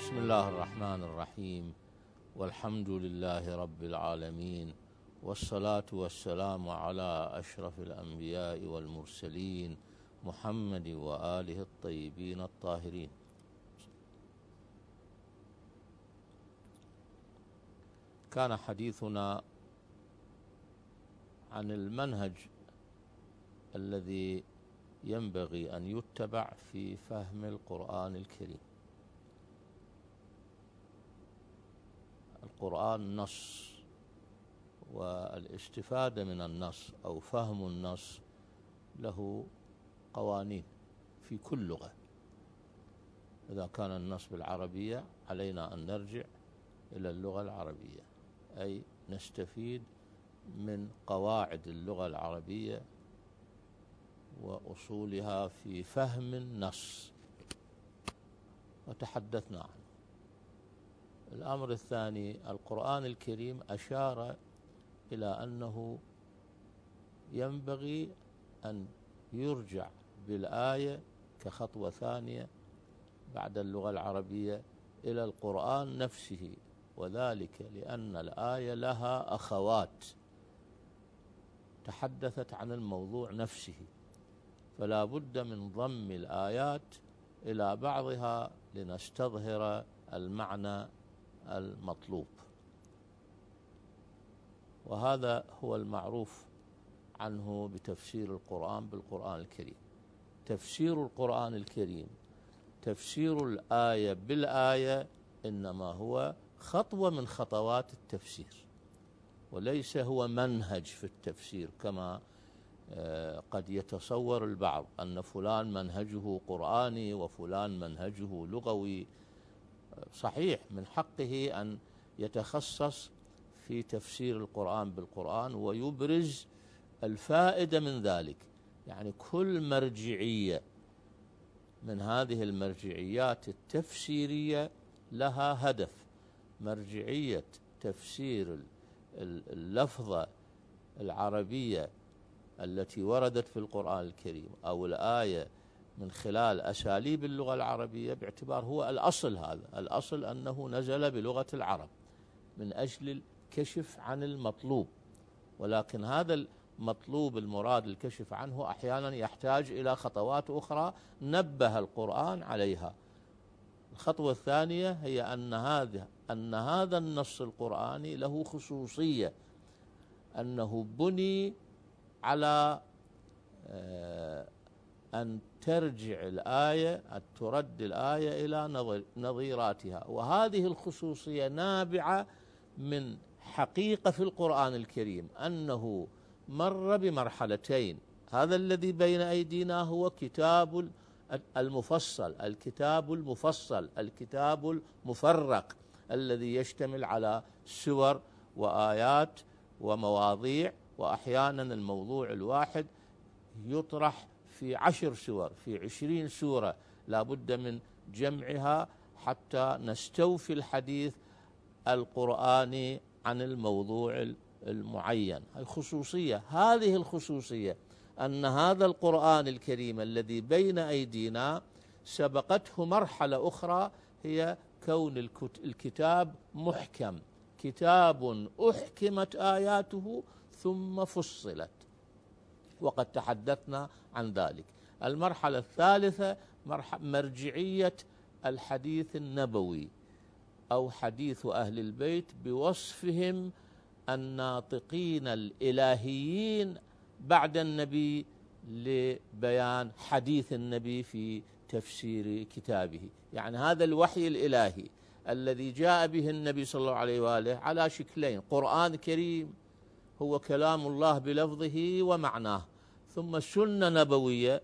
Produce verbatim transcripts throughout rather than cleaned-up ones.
بسم الله الرحمن الرحيم، والحمد لله رب العالمين، والصلاة والسلام على أشرف الأنبياء والمرسلين محمد وآله الطيبين الطاهرين. كان حديثنا عن المنهج الذي ينبغي أن يتبع في فهم القرآن الكريم. القرآن نص، والاستفادة من النص أو فهم النص له قوانين في كل لغة. إذا كان النص بالعربية علينا أن نرجع إلى اللغة العربية، أي نستفيد من قواعد اللغة العربية وأصولها في فهم النص، وتحدثنا عنه. الأمر الثاني، القرآن الكريم أشار إلى أنه ينبغي أن يرجع بالآية كخطوة ثانية بعد اللغة العربية إلى القرآن نفسه، وذلك لأن الآية لها أخوات تحدثت عن الموضوع نفسه، فلا بد من ضم الآيات إلى بعضها لنستظهر المعنى المطلوب. وهذا هو المعروف عنه بتفسير القرآن بالقرآن الكريم. تفسير القرآن الكريم، تفسير الآية بالآية، إنما هو خطوة من خطوات التفسير، وليس هو منهج في التفسير كما قد يتصور البعض أن فلان منهجه قرآني وفلان منهجه لغوي. صحيح من حقه أن يتخصص في تفسير القرآن بالقرآن ويبرز الفائدة من ذلك، يعني كل مرجعية من هذه المرجعيات التفسيرية لها هدف. مرجعية تفسير اللفظة العربية التي وردت في القرآن الكريم أو الآية من خلال أساليب اللغة العربية، باعتبار هو الأصل، هذا الأصل أنه نزل بلغة العرب من أجل الكشف عن المطلوب، ولكن هذا المطلوب المراد الكشف عنه أحيانا يحتاج إلى خطوات أخرى نبه القرآن عليها. الخطوة الثانية هي أن هذا أن هذا النص القرآني له خصوصية، أنه بني على أن ترجع الآية، أن ترد الآية إلى نظيراتها، وهذه الخصوصية نابعة من حقيقة في القرآن الكريم أنه مر بمرحلتين. هذا الذي بين أيدينا هو كتاب المفصل، الكتاب المفصل، الكتاب المفرق، الذي يشتمل على سور وآيات ومواضيع، وأحيانا الموضوع الواحد يطرح في عشر سور، في عشرين سورة، لا بد من جمعها حتى نستوفي الحديث القرآني عن الموضوع المعين. الخصوصية، هذه الخصوصية أن هذا القرآن الكريم الذي بين أيدينا سبقته مرحلة أخرى، هي كون الكتاب محكم، كتاب أحكمت آياته ثم فصلت، وقد تحدثنا عن ذلك. المرحلة الثالثة مرجعية الحديث النبوي أو حديث أهل البيت بوصفهم الناطقين الإلهيين بعد النبي لبيان حديث النبي في تفسير كتابه. يعني هذا الوحي الإلهي الذي جاء به النبي صلى الله عليه وآله على شكلين: قرآن كريم هو كلام الله بلفظه ومعناه، ثم سنة نبوية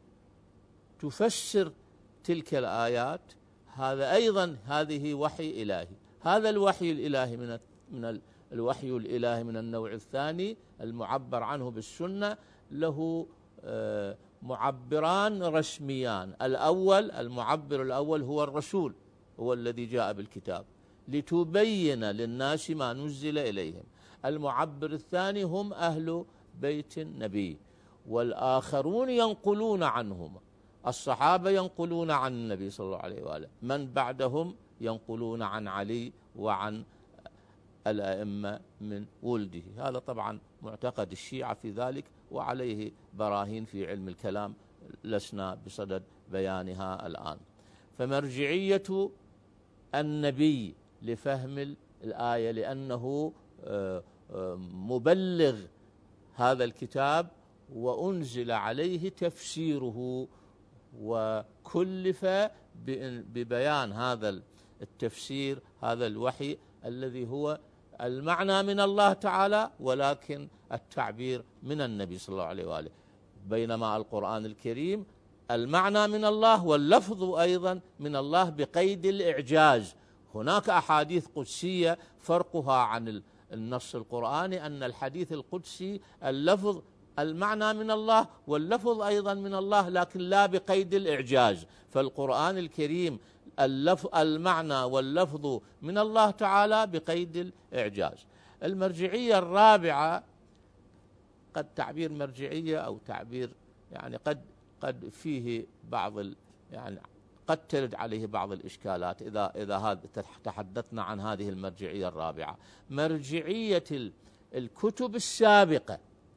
تفسر تلك الآيات. هذا أيضا هذه وحي إلهي. هذا الوحي الإلهي من من الوحي الإلهي من النوع الثاني المعبر عنه بالسنة له معبران رسميان. الأول، المعبر الأول هو الرسول، هو الذي جاء بالكتاب لتبين للناس ما نزل إليهم. المعبر الثاني هم أهل بيت النبي، والآخرون ينقلون عنهم. الصحابة ينقلون عن النبي صلى الله عليه وآله، من بعدهم ينقلون عن علي وعن الأئمة من ولده. هذا طبعا معتقد الشيعة في ذلك، وعليه براهين في علم الكلام لسنا بصدد بيانها الآن. فمرجعية النبي لفهم الآية لأنه مبلغ هذا الكتاب وأنزل عليه تفسيره، وكلف ببيان هذا التفسير، هذا الوحي الذي هو المعنى من الله تعالى ولكن التعبير من النبي صلى الله عليه وآله. بينما القرآن الكريم المعنى من الله واللفظ أيضا من الله بقيد الإعجاز. هناك أحاديث قدسية فرقها عن النص القرآني أن الحديث القدسي اللفظ المعنى من الله واللفظ أيضا من الله لكن لا بقيد الإعجاز. فالقرآن الكريم اللفظ المعنى واللفظ من الله تعالى بقيد الإعجاز. المرجعية الرابعة قد تعبير مرجعية أو تعبير يعني قد قد فيه بعض يعني قد ترد عليه بعض الإشكالات إذا إذا هذا تحدثنا عن هذه المرجعية الرابعة. مرجعية الكتب السابقة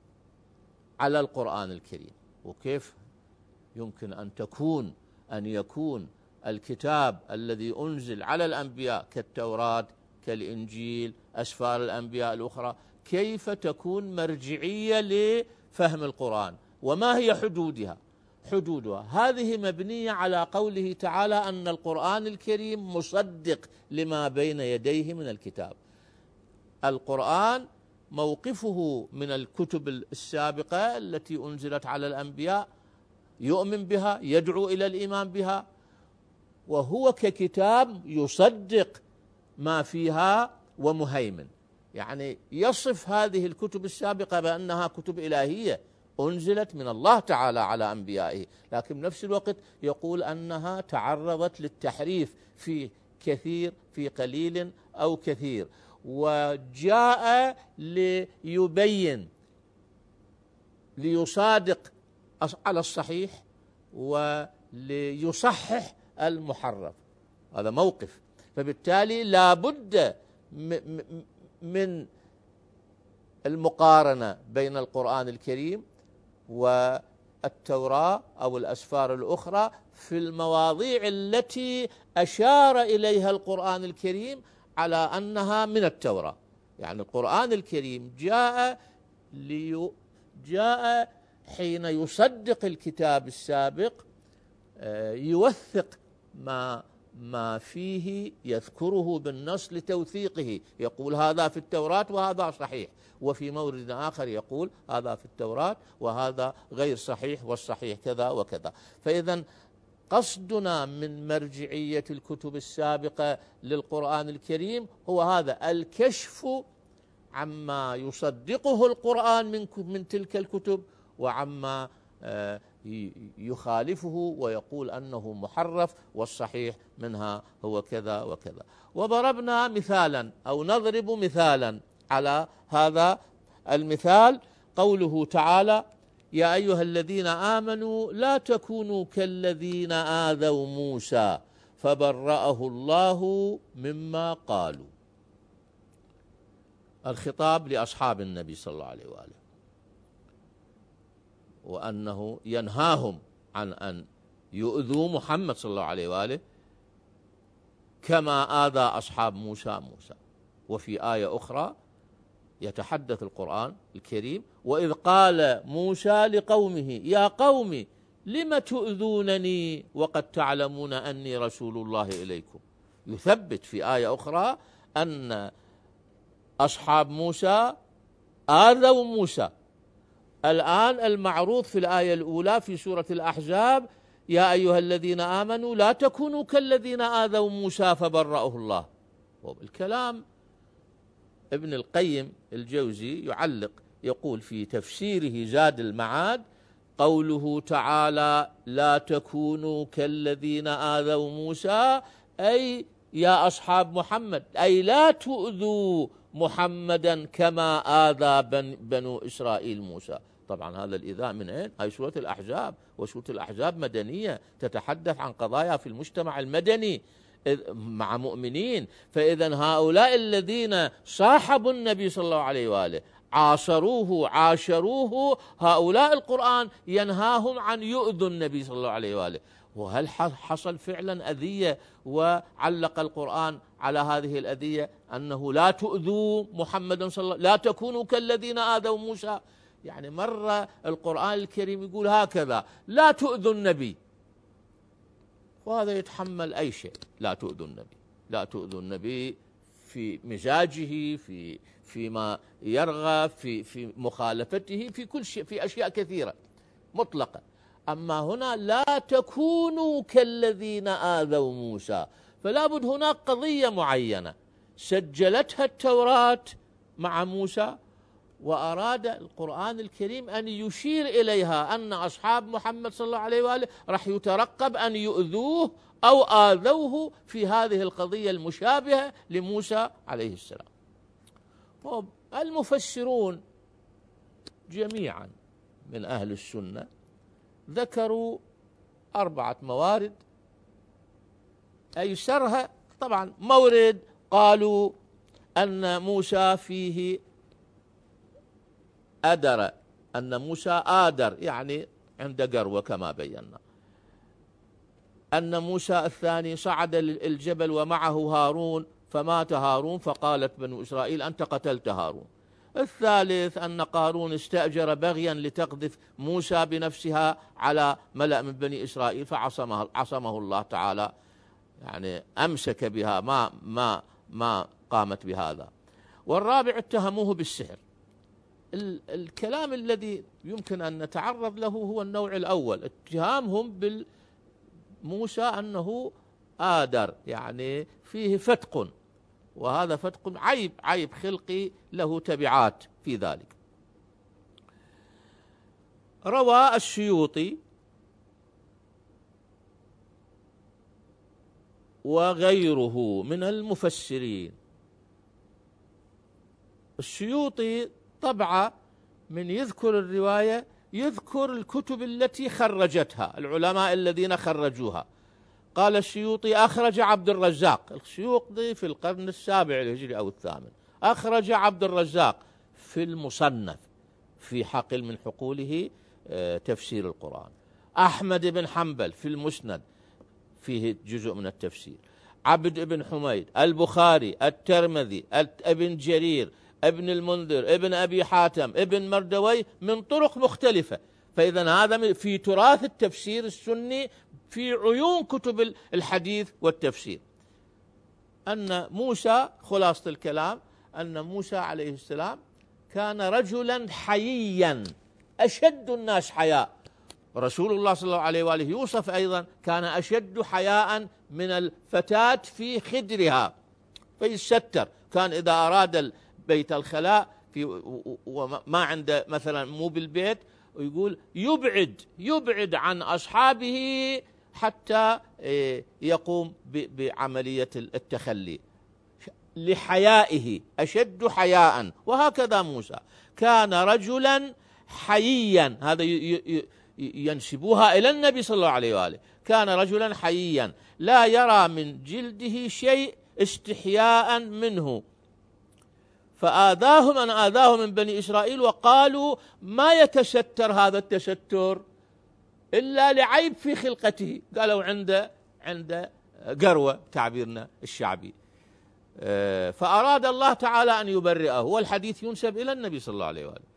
على القرآن الكريم، وكيف يمكن أن تكون أن يكون الكتاب الذي أنزل على الأنبياء كالتوراة كالإنجيل أسفار الأنبياء الأخرى، كيف تكون مرجعية لفهم القرآن؟ وما هي حدودها؟ حدودها هذه مبنية على قوله تعالى أن القرآن الكريم مصدق لما بين يديه من الكتاب. القرآن موقفه من الكتب السابقة التي أنزلت على الأنبياء يؤمن بها، يدعو إلى الإيمان بها، وهو ككتاب يصدق ما فيها ومهيمن. يعني يصف هذه الكتب السابقة بأنها كتب إلهية أنزلت من الله تعالى على أنبيائه، لكن بنفس الوقت يقول أنها تعرضت للتحريف في كثير في قليل أو كثير، وجاء ليبين ليصادق على الصحيح وليصحح المحرف. هذا موقف. فبالتالي لا بد من المقارنة بين القرآن الكريم والتوراة أو الأسفار الأخرى في المواضيع التي أشار إليها القرآن الكريم على أنها من التوراة. يعني القرآن الكريم جاء لي جاء حين يصدق الكتاب السابق يوثق ما ما فيه، يذكره بالنص لتوثيقه، يقول هذا في التوراة وهذا صحيح، وفي مورد آخر يقول هذا في التوراة وهذا غير صحيح والصحيح كذا وكذا. فإذا قصدنا من مرجعية الكتب السابقة للقرآن الكريم هو هذا الكشف عما يصدقه القرآن من من تلك الكتب وعما يخالفه ويقول أنه محرف والصحيح منها هو كذا وكذا. وضربنا مثالا أو نضرب مثالا على هذا المثال قوله تعالى: يا أيها الذين آمنوا لا تكونوا كالذين آذوا موسى فبرأه الله مما قالوا. الخطاب لأصحاب النبي صلى الله عليه وآله، وأنه ينهاهم عن أن يؤذوا محمد صلى الله عليه وآله كما آذى أصحاب موسى موسى. وفي آية أخرى يتحدث القرآن الكريم: وإذ قال موسى لقومه يا قوم لم تؤذونني وقد تعلمون أني رسول الله إليكم. يثبت في آية أخرى أن أصحاب موسى آذوا موسى. الآن المعروض في الآية الأولى في سورة الأحزاب: يا أيها الذين آمنوا لا تكونوا كالذين آذوا موسى فبرأه الله. الكلام ابن القيم الجوزي يعلق يقول في تفسيره زاد المعاد: قوله تعالى لا تكونوا كالذين آذوا موسى أي يا أصحاب محمد، أي لا تؤذوا محمدا كما آذى بن بنو إسرائيل موسى. طبعا هذا الإيذاء من أين؟ هاي سورة الأحزاب، وسورة الأحزاب مدنية تتحدث عن قضايا في المجتمع المدني. مع مؤمنين. فإذا هؤلاء الذين صاحبوا النبي صلى الله عليه وآله عاصروه عاشروه، هؤلاء القرآن ينهاهم عن يؤذوا النبي صلى الله عليه وآله. وهل حصل فعلا أذية؟ وعلق القرآن على هذه الأذية أنه لا تؤذوا محمدا صلى الله عليه وسلم، لا تكونوا كالذين آذوا موسى. يعني مرة القرآن الكريم يقول هكذا لا تؤذوا النبي، وهذا يتحمل أي شيء. لا تؤذوا النبي، لا تؤذوا النبي في مزاجه، في فيما يرغب، في في مخالفته، في كل شيء، في أشياء كثيرة مطلقة. أما هنا لا تكونوا كالذين آذوا موسى، فلا بد هناك قضية معينة سجلتها التوراة مع موسى، وأراد القرآن الكريم أن يشير إليها أن أصحاب محمد صلى الله عليه وآله راح يترقب أن يؤذوه أو آذوه في هذه القضية المشابهة لموسى عليه السلام. المفسرون جميعا من أهل السنة ذكروا أربعة موارد، أيسرها طبعا مورد قالوا أن موسى فيه أدر، أن موسى آدر يعني عند قروة كما بينا. أن موسى الثاني صعد الجبل ومعه هارون فمات هارون فقالت بنو إسرائيل أنت قتلت هارون. الثالث أن قارون استأجر بغيا لتقذف موسى بنفسها على ملأ من بني إسرائيل فعصمه عصمه الله تعالى، يعني أمسك بها، ما ما ما قامت بهذا. والرابع اتهموه بالسحر. الكلام الذي يمكن أن نتعرض له هو النوع الأول، اتهامهم بالموسى أنه آدر، يعني فيه فتق، وهذا فتق عيب عيب خلقي له تبعات في ذلك. روى السيوطي وغيره من المفسرين، السيوطي طبعا من يذكر الرواية يذكر الكتب التي خرجتها، العلماء الذين خرجوها. قال السيوطي أخرج عبد الرزاق، السيوطي في القرن السابع الهجري أو الثامن، أخرج عبد الرزاق في المصنف في حقل من حقوله تفسير القرآن. أحمد بن حنبل في المسند فيه جزء من التفسير. عبد بن حميد، البخاري، الترمذي، ابن جرير، ابن المنذر، ابن أبي حاتم، ابن مردوي من طرق مختلفة. فإذا هذا في تراث التفسير السني في عيون كتب الحديث والتفسير. أن موسى، خلاصة الكلام أن موسى عليه السلام كان رجلا حييا أشد الناس حياء. رسول الله صلى الله عليه وآله يوصف أيضا كان أشد حياء من الفتاة في خدرها فيستر. كان إذا أراد بيت الخلاء في وما عنده مثلا مو بالبيت، ويقول يبعد يبعد عن أصحابه حتى يقوم بعملية التخلي لحيائه، أشد حياء. وهكذا موسى كان رجلا حييا، هذا ينسبوها إلى النبي صلى الله عليه وآله، كان رجلا حييا لا يرى من جلده شيء استحياء منه. فآذاه من آذاه من بني إسرائيل وقالوا ما يتستر هذا التستر إلا لعيب في خلقته، قالوا عنده عنده قروة تعبيرنا الشعبي. فأراد الله تعالى أن يبرئه، والحديث ينسب إلى النبي صلى الله عليه وآله.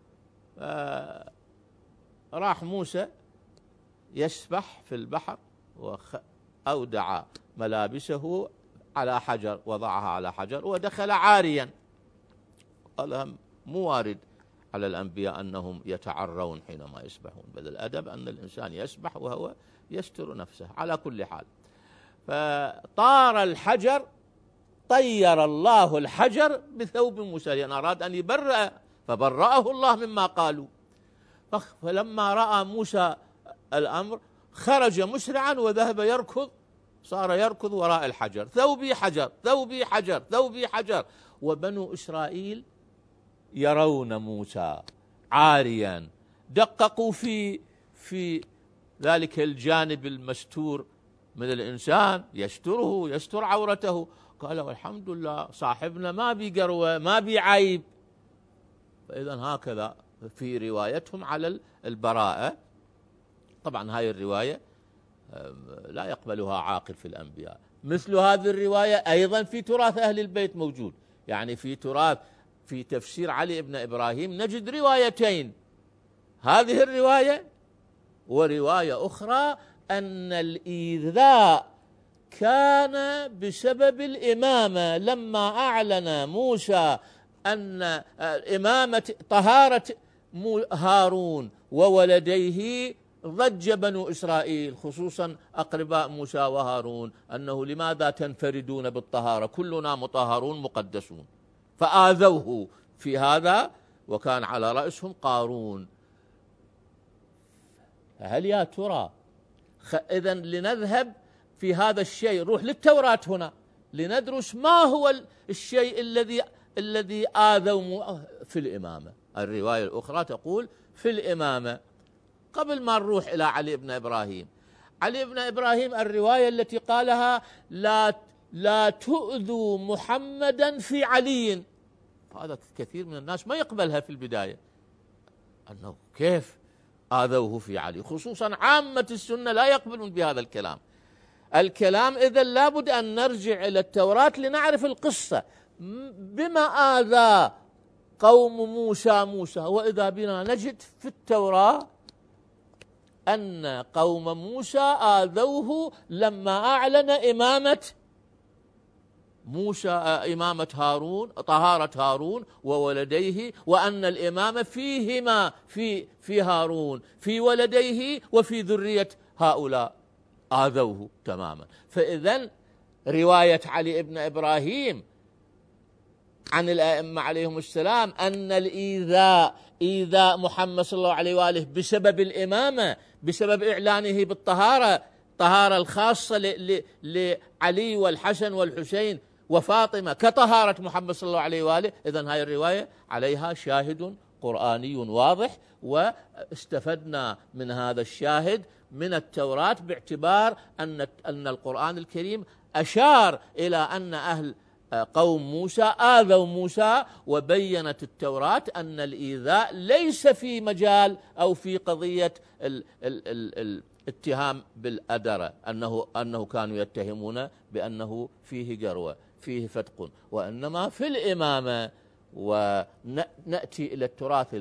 راح موسى يسبح في البحر وأودع ملابسه على حجر، وضعها على حجر ودخل عاريا. هذا مو وارد على الأنبياء أنهم يتعرون حينما يسبحون، بل الأدب أن الإنسان يسبح وهو يستر نفسه. على كل حال فطار الحجر، طير الله الحجر بثوب موسى لأن أراد أن يبرأ، فبرأه الله مما قالوا. فلما رأى موسى الأمر خرج مسرعا وذهب يركض، صار يركض وراء الحجر، ثوبي حجر ثوبي حجر ثوبي حجر. وبنو إسرائيل يرون موسى عاريا، دققوا في في ذلك الجانب المستور من الإنسان يستره يستر عورته. قال والحمد لله صاحبنا ما بي قروة ما بي عيب. فإذا هكذا في روايتهم على البراءة. طبعا هاي الرواية لا يقبلها عاقل في الأنبياء. مثل هذه الرواية أيضا في تراث أهل البيت موجود، يعني في تراث في تفسير علي بن إبراهيم نجد روايتين، هذه الرواية ورواية أخرى أن الإيذاء كان بسبب الإمامة، لما أعلن موسى أن إمامة طهارة هارون وولديه ضج بنو إسرائيل خصوصا أقرباء موسى وهارون أنه لماذا تنفردون بالطهارة كلنا مطهرون مقدسون، فآذوه في هذا وكان على رأسهم قارون. هل يا ترى إذن لنذهب في هذا الشيء، روح للتوراة هنا لندرس ما هو الشيء الذي الذي آذوا في الإمامة. الرواية الأخرى تقول في الإمامة. قبل ما نروح إلى علي بن إبراهيم، علي بن إبراهيم الرواية التي قالها لا لا تؤذوا محمدا في علي، هذا كثير من الناس ما يقبلها في البداية، أنه كيف آذوه في علي، خصوصا عامة السنة لا يقبلون بهذا الكلام. الكلام إذن لابد أن نرجع إلى التوراة لنعرف القصة بما آذى قوم موسى موسى. وإذا بنا نجد في التوراة أن قوم موسى آذوه لما أعلن إمامة موسى إمامة هارون طهارة هارون وولديه، وأن الإمامة فيهما في في هارون في ولديه وفي ذرية هؤلاء، آذوه تماما. فإذن رواية علي بن إبراهيم عن الأئمة عليهم السلام أن الإيذاء إيذاء محمد صلى الله عليه وآله بسبب الإمامة، بسبب إعلانه بالطهارة، طهارة الخاصة لعلي والحسن والحسين وفاطمة كطهارة محمد صلى الله عليه وآله. إذن هاي الرواية عليها شاهد قرآني واضح، واستفدنا من هذا الشاهد من التوراة باعتبار أن أن القرآن الكريم أشار إلى أن أهل قوم موسى آذوا موسى، وبينت التوراة أن الإيذاء ليس في مجال أو في قضية ال ال ال الاتهام بالأدرة، أنه أنه كانوا يتهمون بأنه فيه قروة فيه فتق، وإنما في الإمامة. ونأتي إلى التراث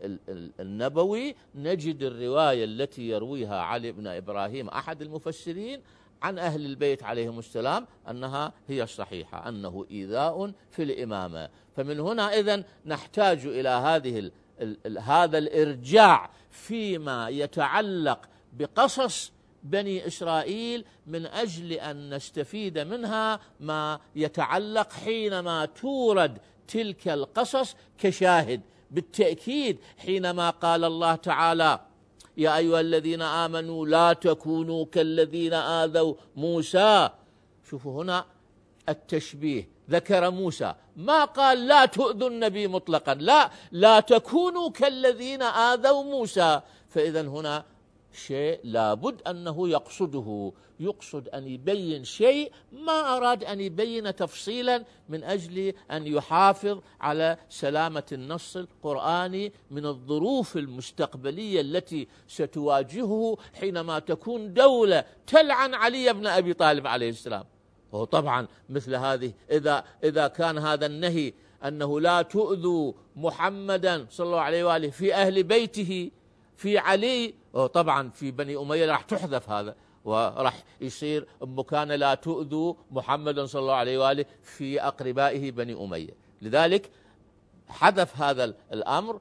النبوي نجد الرواية التي يرويها علي بن إبراهيم أحد المفسرين عن أهل البيت عليهم السلام أنها هي الصحيحة، أنه إيذاء في الإمامة. فمن هنا إذن نحتاج إلى هذه ال ال هذا الإرجاع فيما يتعلق بقصص بني إسرائيل من أجل أن نستفيد منها ما يتعلق حينما تورد تلك القصص كشاهد. بالتأكيد حينما قال الله تعالى يا أيها الذين آمنوا لا تكونوا كالذين آذوا موسى، شوفوا هنا التشبيه، ذكر موسى ما قال لا تؤذوا النبي مطلقا، لا لا تكونوا كالذين آذوا موسى. فإذا هنا شيء لابد أنه يقصده، يقصد أن يبين شيء ما أراد أن يبين تفصيلا من أجل أن يحافظ على سلامة النص القرآني من الظروف المستقبلية التي ستواجهه حينما تكون دولة تلعن علي بن أبي طالب عليه السلام. وهو طبعا مثل هذه إذا إذا كان هذا النهي أنه لا تؤذوا محمدا صلى الله عليه وآله في أهل بيته في علي، طبعا في بني أمية راح تحذف هذا وراح يصير مكان لا تؤذوا محمدا صلى الله عليه وآله في أقربائه بني أمية. لذلك حذف هذا الأمر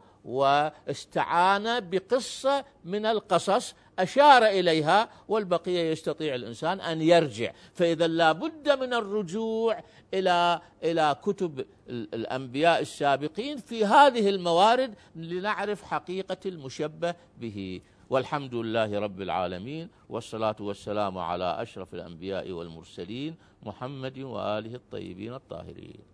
واستعان بقصة من القصص أشار إليها، والبقية يستطيع الإنسان أن يرجع. فإذا لا بد من الرجوع إلى إلى كتب الأنبياء السابقين في هذه الموارد لنعرف حقيقة المشبه به. والحمد لله رب العالمين، والصلاة والسلام على أشرف الأنبياء والمرسلين محمد وآله الطيبين الطاهرين.